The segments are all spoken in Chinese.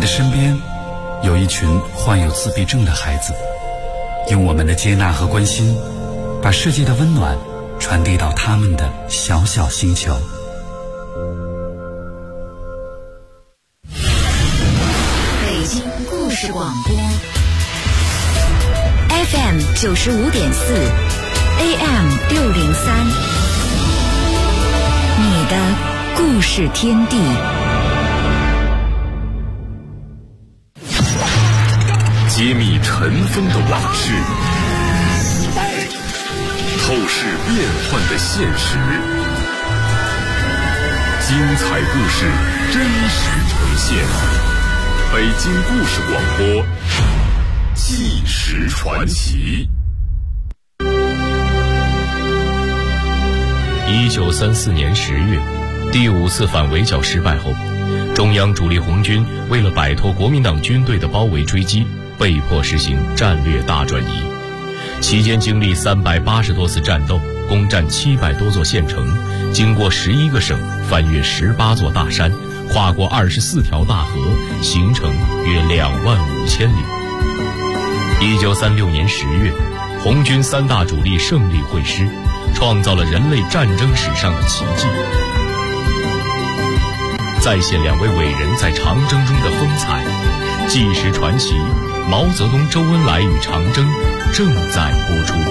身边有一群患有自闭症的孩子，用我们的接纳和关心，把世界的温暖传递到他们的小小星球。 北京故事广播 FM 95.4 AM 603，你的故事天地。 揭秘尘封的往事，透视变幻的现实，精彩故事真实呈现。北京故事广播，纪实传奇。 1934年10月，第5次反围剿失败后，中央主力红军为了摆脱国民党军队的包围追击，被迫实行战略大转移，期间经历380多次战斗，攻占700多座县城，经过11个省，翻越18座大山，跨过24条大河，行程约25000里。1936年10月，红军3大主力胜利会师，创造了人类战争史上的奇迹。再现2位伟人在长征中的风采，纪实传奇毛泽东、周恩来与长征正在播出。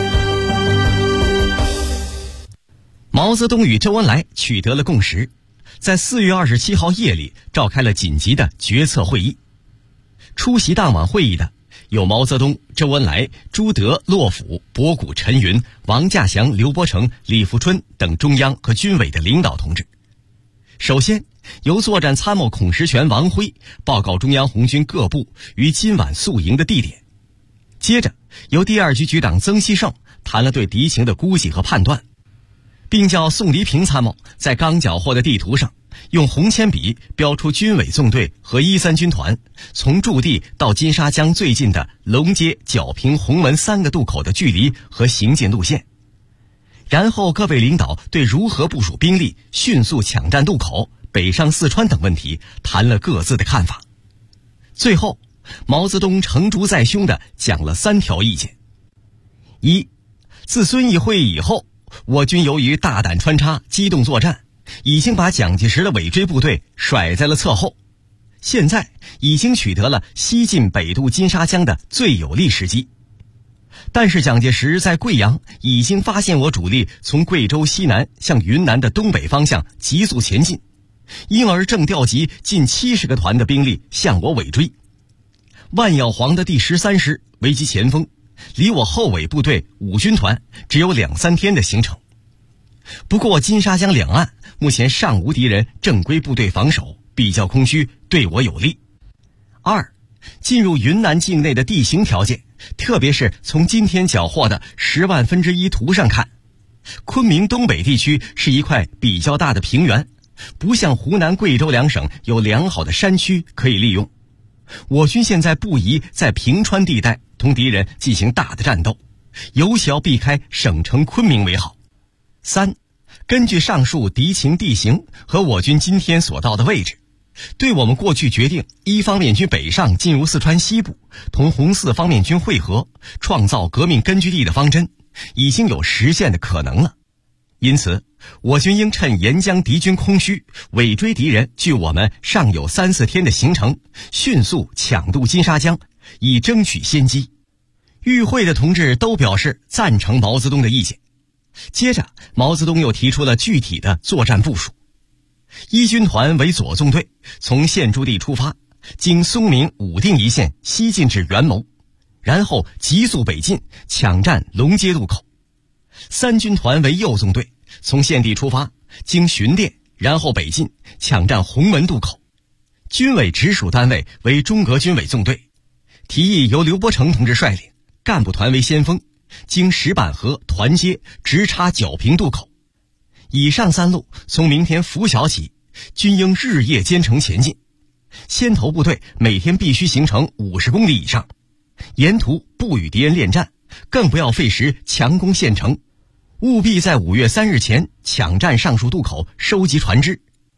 毛泽东与周恩来取得了共识，在4月27号夜里召开了紧急的决策会议。出席当晚会议的有毛泽东、周恩来、朱德、骆甫、博古、陈云、王稼祥、刘伯承、李富春等中央和军委的领导同志。首先由作战参谋孔实权、王辉报告中央红军各部于今晚宿营的地点，接着由第2局局长曾希圣谈了对敌情的估计和判断，并叫宋黎平参谋在刚缴获的地图上用红铅笔标出军委纵队和13军团从驻地到金沙江最近的龙街、皎平、洪门3个渡口的距离和行进路线。然后各位领导对如何部署兵力迅速抢占渡口、北上四川等问题谈了各自的看法。最后毛泽东成竹在胸地讲了3条意见。1. 自遵义会议以后，我军由于大胆穿插、机动作战，已经把蒋介石的尾追部队甩在了侧后，现在已经取得了西进北渡金沙江的最有利时机。但是蒋介石在贵阳已经发现我主力从贵州西南向云南的东北方向急速前进，因而正调集近70个团的兵力向我尾追。万耀煌的第13师为其前锋，离我后尾部队5军团只有2-3天的行程。不过金沙江两岸目前尚无敌人正规部队防守，比较空虚，对我有利。2. 进入云南境内的地形条件，特别是从今天缴获的10万分之一图上看，昆明东北地区是一块比较大的平原，不像湖南、贵州2省有良好的山区可以利用。我军现在不宜在平川地带同敌人进行大的战斗，有效避开省城昆明为好。3. 根据上述敌情地形和我军今天所到的位置，对我们过去决定1方面军北上进入四川西部，同红四方面军会合，创造革命根据地的方针，已经有实现的可能了。因此我军应趁沿江敌军空虚，尾追敌人距我们尚有3-4天的行程，迅速抢渡金沙江，以争取先机。与会的同志都表示赞成毛泽东的意见。接着毛泽东又提出了具体的作战部署。1军团为左纵队，从现驻地出发，经松明、武定一线西进至元谋，然后急速北进，抢占龙街渡口。3军团为右纵队，从现地出发，经巡店，然后北进，抢占洪门渡口。军委直属单位为中革军委纵队，提议由刘伯承同志率领，干部团为先锋，经石板河、团街，直插皎平渡口。以上3路从明天拂晓起，均应日夜兼程前进。先头部队每天必须行程50公里以上，沿途不与敌人恋战，更不要费时强攻县城，务必在5月3日前抢占上述渡口，收集船只。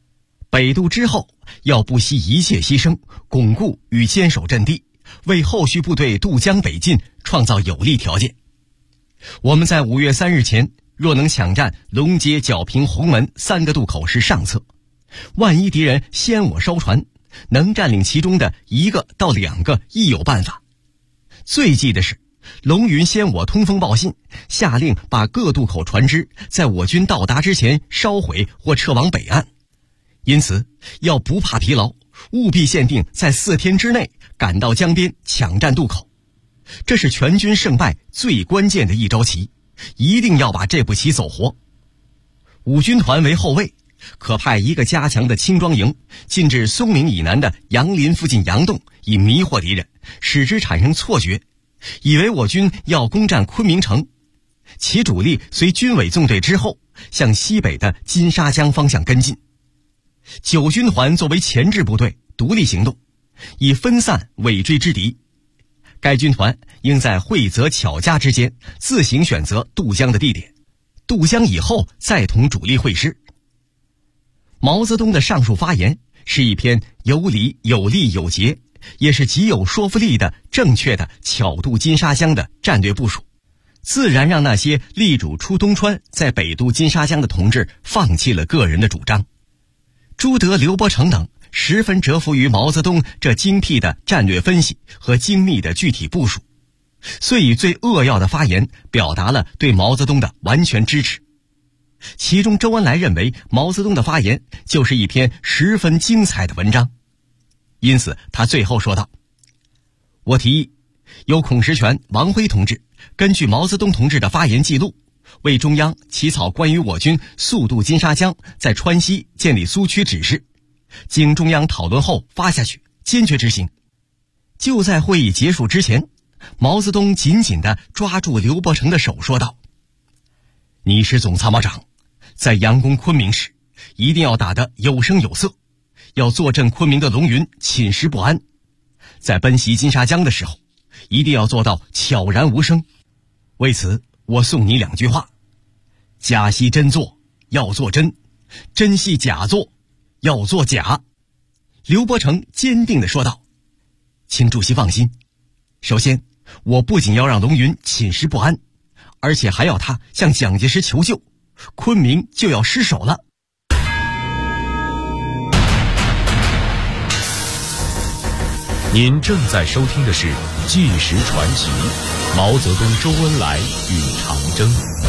北渡之后，要不惜一切牺牲，巩固与坚守阵地，为后续部队渡江北进创造有利条件。我们在5月3日前若能抢占龙街、皎平、洪门3个渡口是上策，万一敌人先我烧船，能占领其中的1个到2个亦有办法。最忌的是龙云先我通风报信，下令把各渡口船只在我军到达之前烧毁或撤往北岸。因此要不怕疲劳，务必限定在4天之内赶到江边抢占渡口，这是全军胜败最关键的一招棋，一定要把这步棋走活。5军团为后卫，可派1个加强的轻装营进至松明以南的杨林附近佯洞，以迷惑敌人，使之产生错觉，以为我军要攻占昆明城。其主力随军委纵队之后向西北的金沙江方向跟进。9军团作为前置部队独立行动，以分散尾追之敌。该军团应在会泽、巧家之间自行选择渡江的地点，渡江以后再同主力会师。毛泽东的上述发言是一篇有理、有力、有节，也是极有说服力的正确的巧渡金沙江的战略部署，自然让那些力主出东川在北渡金沙江的同志放弃了个人的主张。朱德、刘伯承等十分折服于毛泽东这精辟的战略分析和精密的具体部署，遂以最扼要的发言表达了对毛泽东的完全支持。其中周恩来认为毛泽东的发言就是一篇十分精彩的文章，因此他最后说道：我提议由孔实权、王辉同志根据毛泽东同志的发言记录，为中央起草关于我军速渡金沙江在川西建立苏区指示，经中央讨论后发下去，坚决执行。就在会议结束之前，毛泽东紧紧地抓住刘伯承的手说道：你是总参谋长，在佯攻昆明时一定要打得有声有色，要坐镇昆明的龙云寝食不安，在奔袭金沙江的时候一定要做到悄然无声。为此我送你2句话：假戏真做，要做真；真戏假做，要做假。刘伯承坚定地说道：请主席放心，首先我不仅要让龙云寝食不安，而且还要他向蒋介石求救，昆明就要失守了。 您正在收听的是《纪实传奇》，毛泽东、周恩来与长征。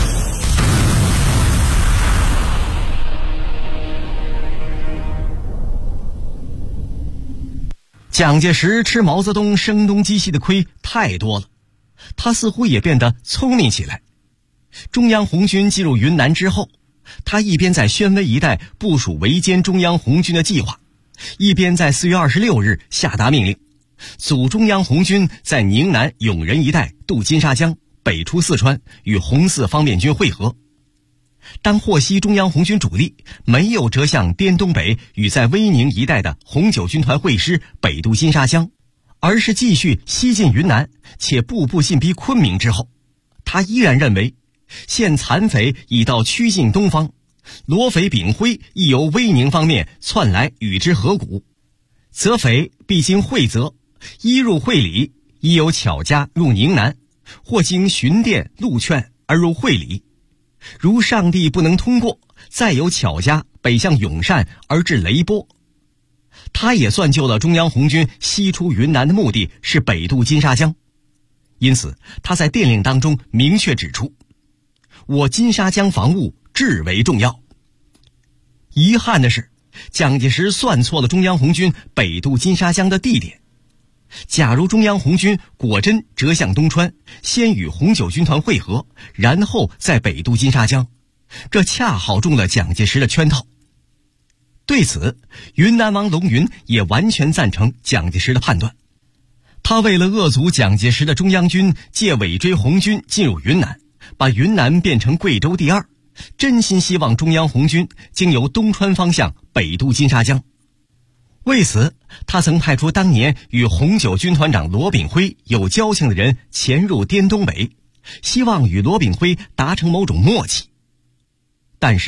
蒋介石吃毛泽东声东击西的亏太多了，他似乎也变得聪明起来。中央红军进入云南之后，他一边在宣威一带部署围歼中央红军的计划，一边在4月26日下达命令，组中央红军在宁南永仁一带渡金沙江，北出四川，与红四方面军会合。当获悉中央红军主力没有折向滇东北与在威宁一带的红9军团会师北渡金沙江，而是继续西进云南，且步步进逼昆明之后，他依然认为现残匪已到曲靖东方，罗匪炳辉亦由威宁方面窜来与之合股，则匪必经会泽，一入会理，亦由巧家入宁南，或经寻甸、陆劝而入会理。如上地不能通过，再由巧家北向永善而至雷波。他也算就了中央红军西出云南的目的是北渡金沙江，因此他在电令当中明确指出，我金沙江防务至为重要。遗憾的是，蒋介石算错了中央红军北渡金沙江的地点。假如中央红军果真折向东川，先与红9军团会合，然后再北渡金沙江，这恰好中了蒋介石的圈套。对此，云南王龙云也完全赞成蒋介石的判断。他为了遏阻蒋介石的中央军借尾追红军进入云南，把云南变成贵州第2，真心希望中央红军经由东川方向北渡金沙江。为此，他曾派出当年与红9军团长罗炳辉有交情的人潜入滇东北，希望与罗炳辉达成某种默契。但是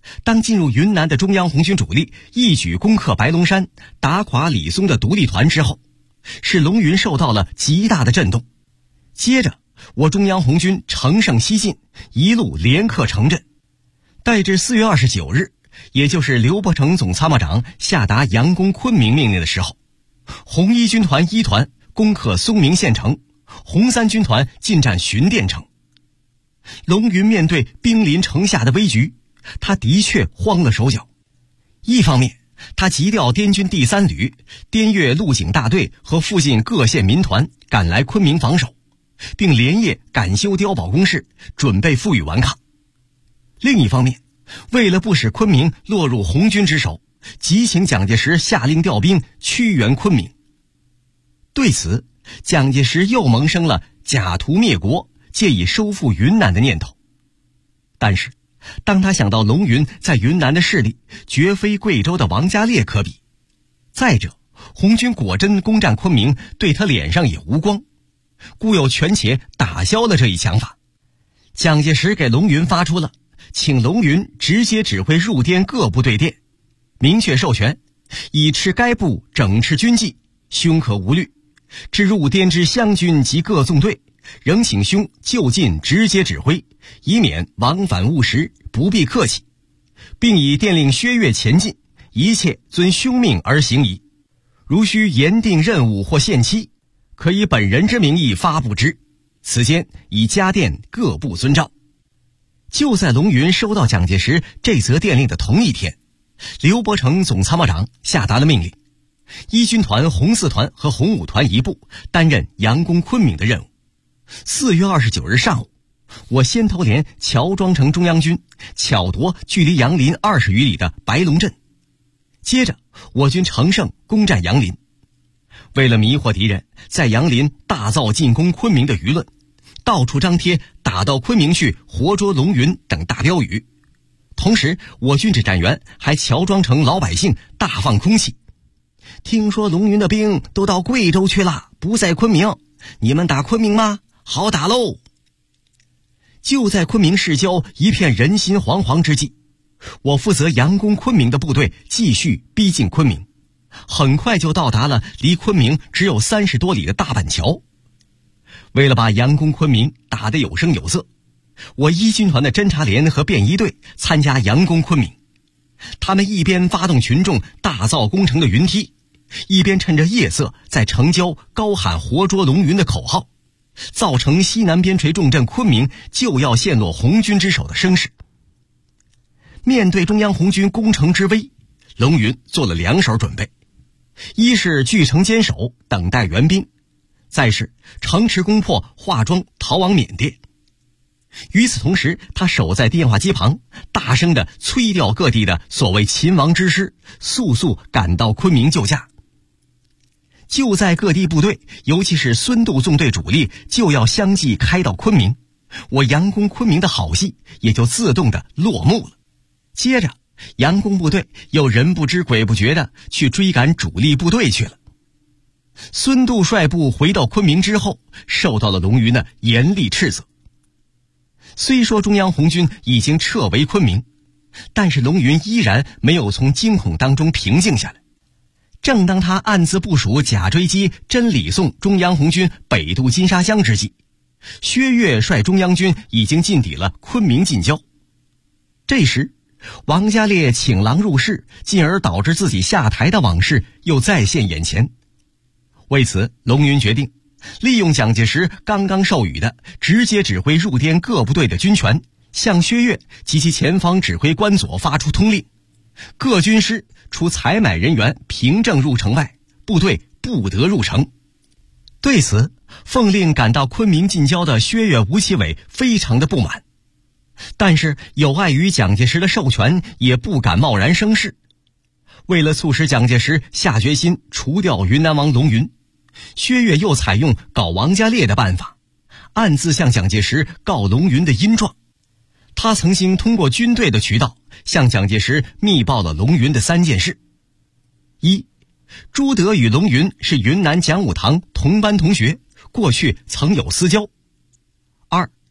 当进入云南的中央红军主力一举攻克白龙山，打垮李松的独立团之后，使龙云受到了极大的震动。接着我中央红军乘胜西进，一路连克城镇。待至4月29日，也就是刘伯承总参谋长下达佯攻昆明命令的时候，红一军团1团攻克松明县城，红3军团进占巡甸城。龙云面对兵临城下的危局，他的确慌了手脚。一方面，他急调滇军第3旅、滇越陆警大队和附近各县民团赶来昆明防守，并连夜赶修碉堡工事，准备负隅顽抗。另一方面，为了不使昆明落入红军之手，急请蒋介石下令调兵驱援昆明。对此，蒋介石又萌生了假图灭国，借以收复云南的念头。但是当他想到龙云在云南的势力绝非贵州的王家烈可比，再者红军果真攻占昆明，对他脸上也无光，故又权且打消了这一想法。蒋介石给龙云发出了请龙云直接指挥入滇各部队电，明确授权以持该部整饬军纪，兄可无虑。至入滇之湘军及各纵队，仍请兄就近直接指挥，以免往返误时，不必客气，并以电令薛岳前进，一切遵兄命而行矣。如需严定任务或限期，可以本人之名义发布之，此间以家电各部遵照。就在龙云收到蒋介石这则电令的同一天，刘伯承总参谋长下达了命令，一军团红4团和红5团一部担任佯攻昆明的任务。4月29日上午，我先头连乔装成中央军，巧夺距离杨林20余里的白龙镇。接着我军乘胜攻占杨林。为了迷惑敌人，在杨林大造进攻昆明的舆论，到处张贴打到昆明去，活捉龙云等大标语。同时我军指战员还乔装成老百姓，大放空气。听说龙云的兵都到贵州去了，不在昆明，你们打昆明吗？好打喽！就在昆明市郊一片人心惶惶之际，我负责佯攻昆明的部队继续逼近昆明，很快就到达了离昆明只有30多里的大板桥。为了把佯攻昆明打得有声有色，我一军团的侦察连和便衣队参加佯攻昆明。他们一边发动群众大造工程的云梯，一边趁着夜色在城郊高喊活捉龙云的口号，造成西南边陲重镇昆明就要陷落红军之手的声势。面对中央红军攻城之危，龙云做了2手准备，一是据城坚守，等待援兵，再是城池攻破，化妆逃往缅甸。与此同时，他守在电话机旁，大声地催调各地的所谓勤王之师，速速赶到昆明救驾。就在各地部队，尤其是孙渡纵队主力就要相继开到昆明，我佯攻昆明的好戏也就自动的落幕了。接着佯攻部队又人不知鬼不觉的去追赶主力部队去了。孙渡率部回到昆明之后，受到了龙云的严厉斥责。虽说中央红军已经撤围昆明，但是龙云依然没有从惊恐当中平静下来。正当他暗自部署假追击真李宋中央红军北渡金沙江之际，薛岳率中央军已经进抵了昆明近郊。这时王家烈请狼入室，进而导致自己下台的往事又再现眼前。为此，龙云决定利用蒋介石刚刚授予的直接指挥入滇各部队的军权，向薛岳及其前方指挥官佐发出通令，各军师除采买人员凭证入城外，部队不得入城。对此，奉令赶到昆明近郊的薛岳、吴奇伟非常的不满，但是有碍于蒋介石的授权，也不敢贸然生事。为了促使蒋介石下决心除掉云南王龙云，薛岳又采用搞王家烈的办法，暗自向蒋介石告龙云的阴状。他曾经通过军队的渠道向蒋介石密报了龙云的3件事：一，朱德与龙云是云南讲武堂同班同学，过去曾有私交；二，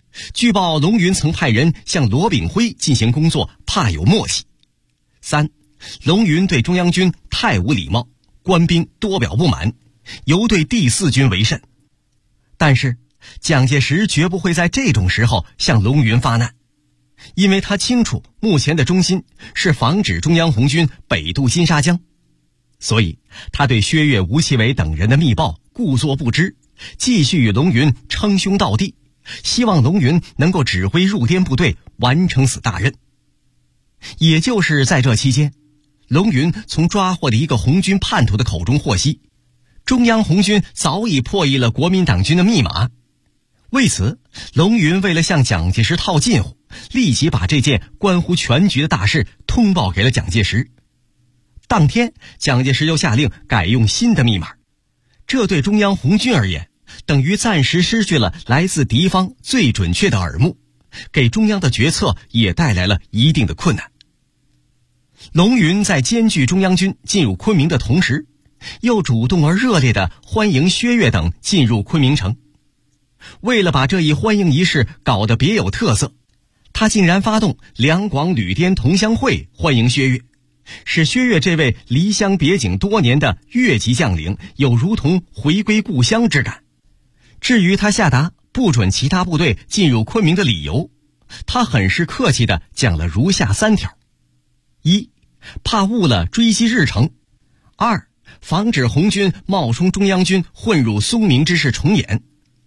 据报龙云曾派人向罗炳辉进行工作，怕有默契。3. 龙云对中央军太无礼貌，官兵多表不满，尤对第4军为甚。但是蒋介石绝不会在这种时候向龙云发难，因为他清楚目前的中心是防止中央红军北渡金沙江，所以他对薛岳、吴奇伟等人的密报故作不知，继续与龙云称兄道弟，希望龙云能够指挥入滇部队完成此大任。也就是在这期间，龙云从抓获的一个红军叛徒的口中获悉，中央红军早已破译了国民党军的密码。为此，龙云为了向蒋介石套近乎，立即把这件关乎全局的大事通报给了蒋介石。当天，蒋介石又下令改用新的密码，这对中央红军而言，等于暂时失去了来自敌方最准确的耳目，给中央的决策也带来了一定的困难。龙云在艰巨中央军进入昆明的同时，又主动而热烈地欢迎薛岳等进入昆明城。为了把这一欢迎仪式搞得别有特色，他竟然发动两广旅滇同乡会欢迎薛岳，使薛岳这位离乡别井多年的越级将领有如同回归故乡之感。至于他下达不准其他部队进入昆明的理由，他很是客气地讲了如下3条： 1. 怕误了追击日程； 2. 防止红军冒充中央军混入松明之事重演；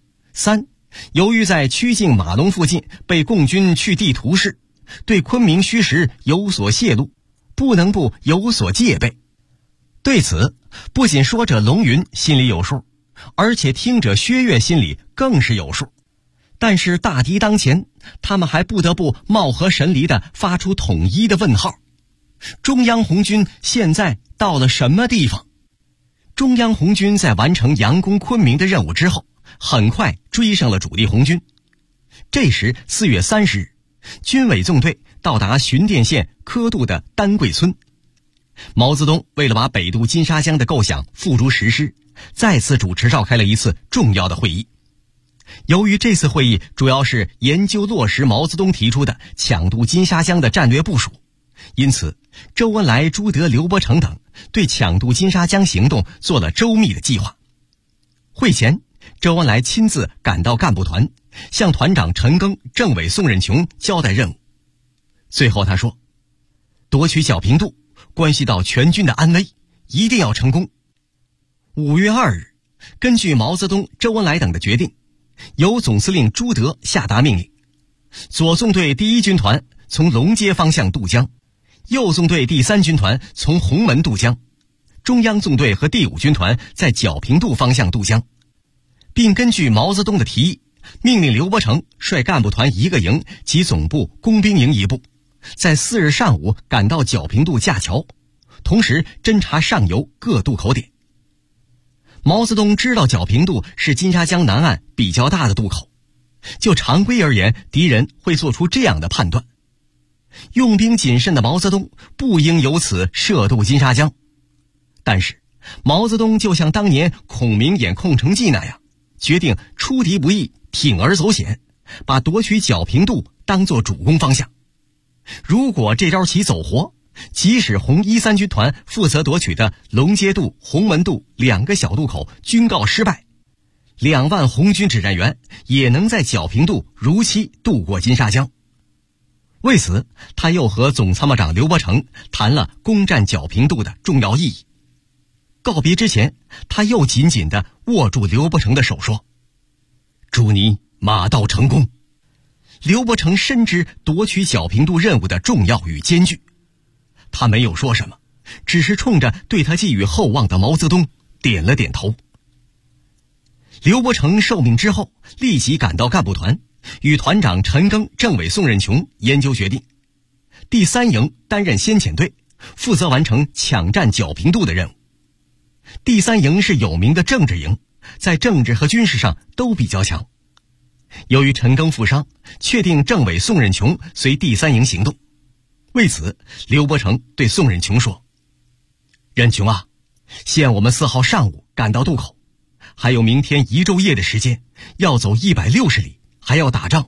3. 由于在曲靖马龙附近被共军去地图示，对昆明虚实有所泄露，不能不有所戒备。对此，不仅说者龙云心里有数，而且听者薛岳心里更是有数。但是大敌当前，他们还不得不貌合神离地发出统一的问号：中央红军现在到了什么地方？中央红军在完成佯攻昆明的任务之后，很快追上了主力红军。这时4月30日，军委纵队到达循甸县科渡的丹桂村。毛泽东为了把北渡金沙江的构想付诸实施，再次主持召开了一次重要的会议。由于这次会议主要是研究落实毛泽东提出的抢渡金沙江的战略部署，因此周恩来、朱德、刘伯承等对抢渡金沙江行动做了周密的计划。会前，周恩来亲自赶到干部团，向团长陈赓、政委宋任穷交代任务。最后他说，夺取皎平渡关系到全军的安危，一定要成功。5月2日，根据毛泽东、周恩来等的决定，由总司令朱德下达命令，左纵队第1军团从龙街方向渡江，右纵队第3军团从红门渡江，中央纵队和第5军团在皎平渡方向渡江，并根据毛泽东的提议，命令刘伯承率干部团1个营及总部工兵营1部，在4日上午赶到皎平渡架桥，同时侦察上游各渡口点。毛泽东知道皎平渡是金沙江南岸比较大的渡口，就常规而言，敌人会做出这样的判断：用兵谨慎的毛泽东不应由此涉渡金沙江。但是毛泽东就像当年孔明演空城计那样，决定出敌不意，铤而走险，把夺取皎平渡当作主攻方向。如果这招棋走活，即使红1、3军团负责夺取的龙街渡、红门渡2个小渡口均告失败，2万红军指战员也能在皎平渡如期渡过金沙江。为此，他又和总参谋长刘伯承谈了攻占皎平渡的重要意义。告别之前，他又紧紧地握住刘伯承的手说：“祝你马到成功。”刘伯承深知夺取皎平渡任务的重要与艰巨，他没有说什么，只是冲着对他寄予厚望的毛泽东点了点头。刘伯承受命之后，立即赶到干部团，与团长陈赓、政委宋任穷研究决定，第3营担任先遣队，负责完成抢占皎平渡的任务。第3营是有名的政治营，在政治和军事上都比较强。由于陈赓负伤，确定政委宋任穷随第3营行动。为此，刘伯承对宋任穷说：“任穷啊，现我们4号上午赶到渡口，还有明天1昼夜的时间，要走160里，还要打仗，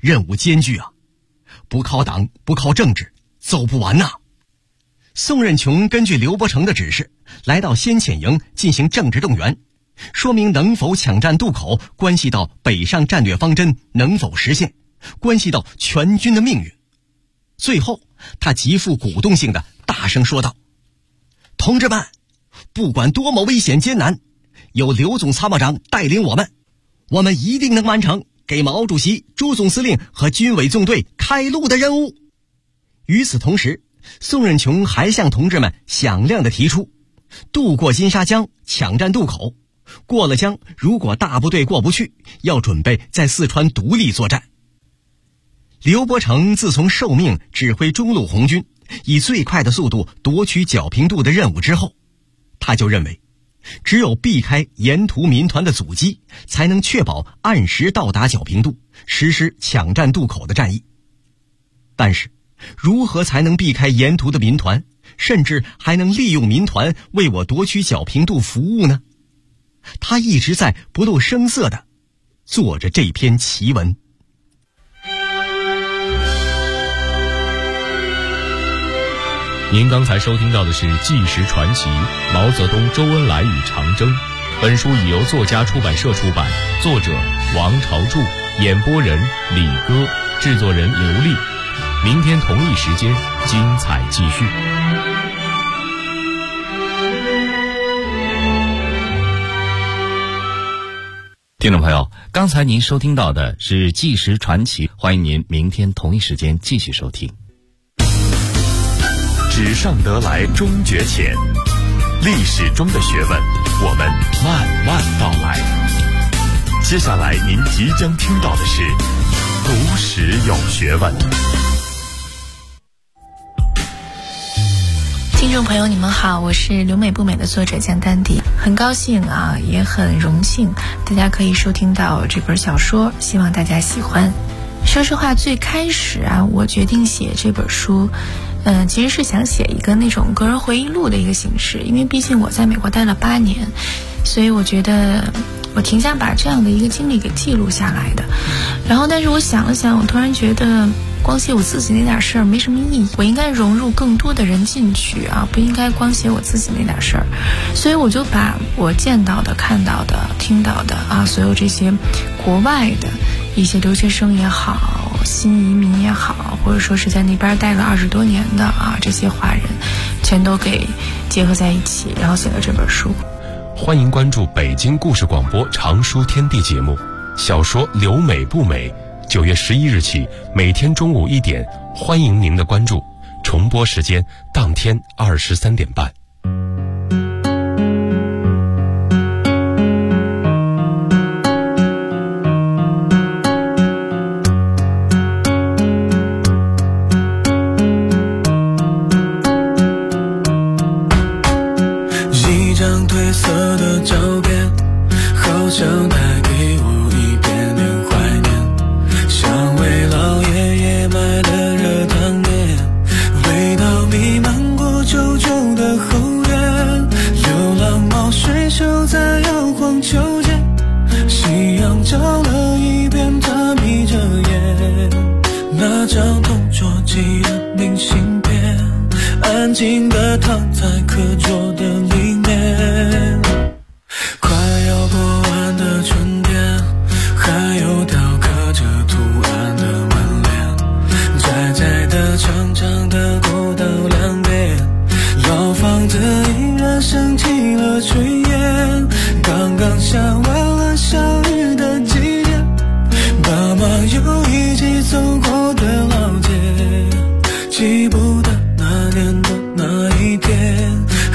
任务艰巨啊，不靠党不靠政治走不完呐。宋任穷根据刘伯承的指示来到先遣营进行政治动员，说明能否抢占渡口关系到北上战略方针能否实现，关系到全军的命运。最后他极富鼓动性的大声说道：同志们，不管多么危险艰难，有刘总参谋长带领我们一定能完成给毛主席、朱总司令和军委纵队开路的任务。与此同时，宋任穷还向同志们响亮地提出，渡过金沙江抢占渡口，过了江如果大部队过不去，要准备在四川独立作战。刘伯承自从受命指挥中路红军以最快的速度夺取皎平渡的任务之后，他就认为只有避开沿途民团的阻击，才能确保按时到达皎平渡，实施抢占渡口的战役。但是如何才能避开沿途的民团，甚至还能利用民团为我夺取皎平渡服务呢？他一直在不露声色地做着这篇奇文。 您刚才收听到的是《纪实传奇：毛泽东、周恩来与长征》。本书已由作家出版社出版，作者王朝柱，演播人李歌，制作人刘丽。明天同一时间，精彩继续。 听众朋友，刚才您收听到的是《纪实传奇》，欢迎您明天同一时间继续收听。 纸上得来终觉浅，历史中的学问，我们慢慢道来。接下来您即将听到的是读史有学问。 听众朋友你们好，我是留美不美的作者江丹迪，很高兴啊，也很荣幸大家可以收听到这本小说，希望大家喜欢。说实话，最开始啊，我决定写这本书其实是想写一个那种个人回忆录的一个形式，因为毕竟我在美国待了8年，所以我觉得我挺想把这样的一个经历给记录下来的。然后但是我想了想，我突然觉得光写我自己那点事儿没什么意义，我应该融入更多的人进去啊，不应该光写我自己那点事儿。所以我就把我见到的、看到的、听到的啊，所有这些国外的一些留学生也好，新移民也好，或者说是在那边待了20多年的啊，这些华人全都给结合在一起，然后写了这本书。 欢迎关注北京故事广播长书天地节目，小说留美不美，9月11日起每天中午1点，欢迎您的关注，重播时间当天23点半。 一张褪色的照片，好像带给我一点点怀念，像为老爷爷买的热汤面，味道弥漫过旧旧的后院，流浪猫睡熟在摇晃秋千，夕阳照了一遍，它眯着眼，那张同桌寄的明信片，安静地躺在课桌的里面，快要过完的春天，还有雕刻着图案的门帘，窄窄的长长的过道两边，老房子依然升起了炊烟，刚刚下完了小雨的季节，爸妈又一起走过的老街，记不得那年的那一天，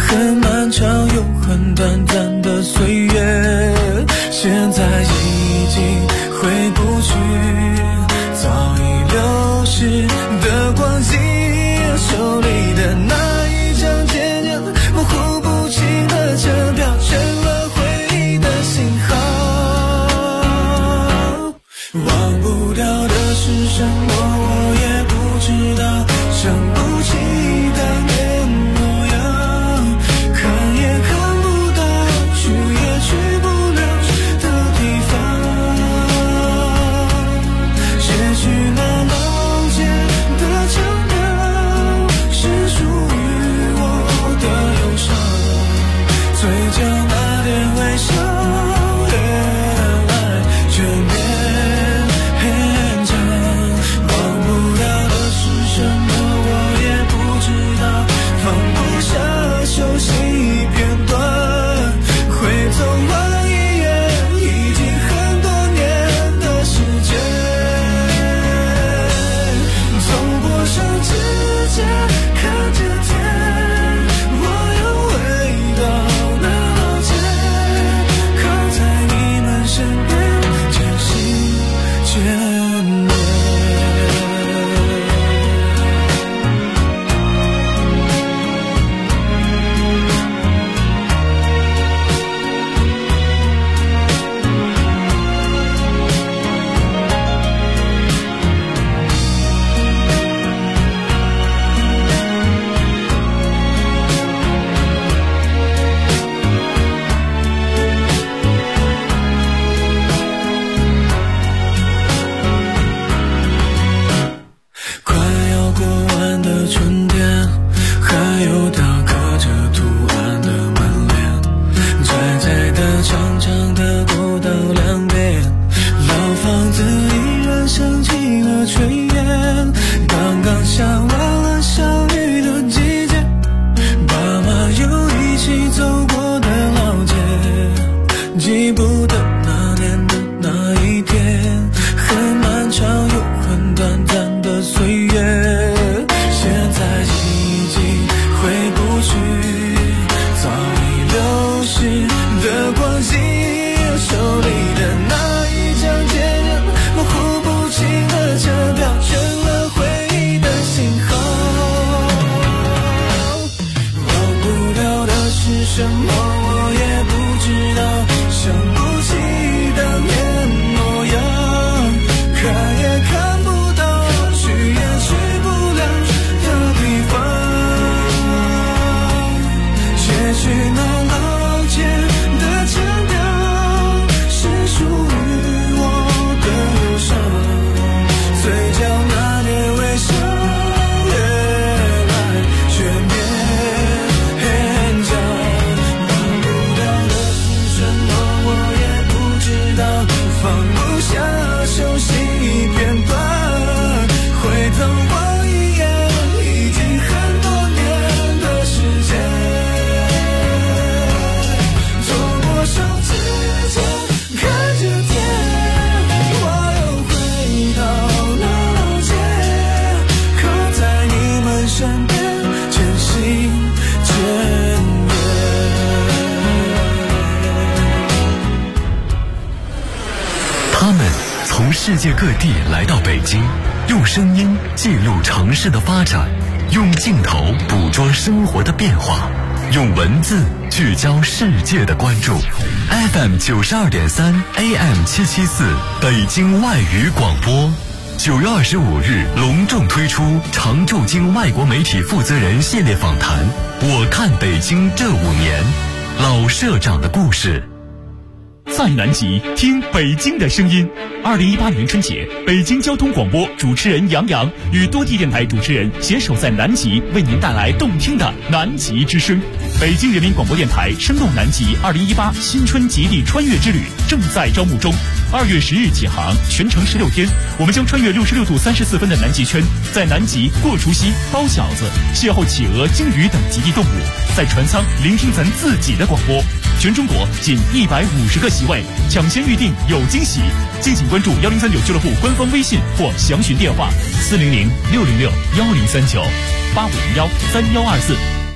不得那年的那一天，很漫长又很短暂的岁月，现在已经回不去早已流逝的光景，手里的那一张坚韧模糊不清的车票，成了回忆的信号。忘不了的是什么我也不知道，想不起当年模样，看也看不到，去也去不了的地方，也许那老街的腔调是属于我的忧伤，嘴角那点微笑越来越勉强，忘不了的是什么我也不知道，放不下熟悉片段，回头望一眼已经很多年的时间，走过手指间看着天，我又回到那老街，靠在你们身边渐行渐远。 他们从世界各地来到北京，用声音记录城市的发展，用镜头捕捉生活的变化，用文字聚焦世界的关注。FM 92.3 AM 774北京外语广播，9月25日隆重推出常驻京外国媒体负责人系列访谈。我看北京这5年，老社长的故事。 在南极听北京的声音。2018年春节，北京交通广播主持人杨洋与多地电台主持人携手在南极，为您带来动听的南极之声。北京人民广播电台声动南极2018新春极地穿越之旅正在招募中，2月10日起航，全程16天，我们将穿越66度34分的南极圈，在南极过除夕、包饺子，邂逅企鹅、鲸鱼等极地动物，在船舱聆听咱自己的广播。全中国仅150个席位，抢先预定有惊喜。敬请关注1039俱乐部官方微信或详询电话400-606-1039 8501-3124。